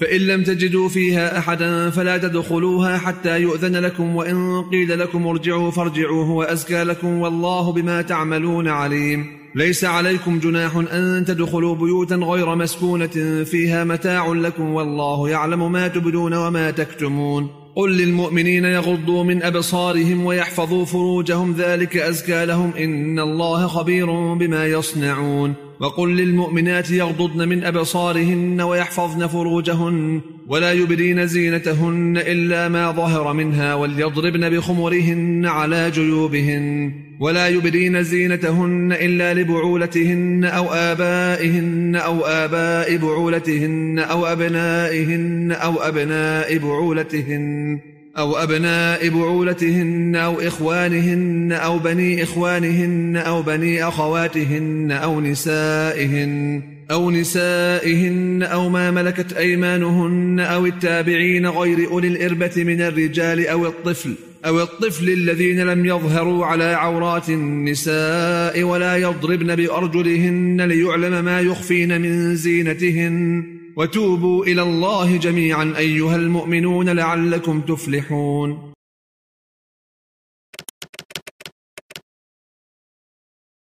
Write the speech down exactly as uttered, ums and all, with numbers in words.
فإن لم تجدوا فيها أحدا فلا تدخلوها حتى يؤذن لكم، وإن قيل لكم ارجعوا فارجعوا هو أزكى لكم والله بما تعملون عليم. ليس عليكم جناح أن تدخلوا بيوتا غير مسكونة فيها متاع لكم والله يعلم ما تبدون وما تكتمون. قل للمؤمنين يغضوا من أبصارهم ويحفظوا فروجهم ذلك أزكى لهم إن الله خبير بما يصنعون. وقل للمؤمنات يغضضن من أبصارهن ويحفظن فروجهن ولا يبدين زينتهن إلا ما ظهر منها وليضربن بخمرهن على جيوبهن ولا يبدين زينتهن إلا لبعولتهن أو آبائهن أو آباء بعولتهن أو أبنائهن أو أبناء بعولتهن أو أبناء بعولتهن أو إخوانهن أو بني إخوانهن أو بني أخواتهن أو نسائهن أو نسائهن أو ما ملكت أيمانهن أو التابعين غير أولي الإربة من الرجال أو الطفل أو الطفل الذين لم يظهروا على عورات النساء ولا يضربن بأرجلهن ليعلم ما يخفين من زينتهن وتوبوا إلى الله جميعا أيها المؤمنون لعلكم تفلحون.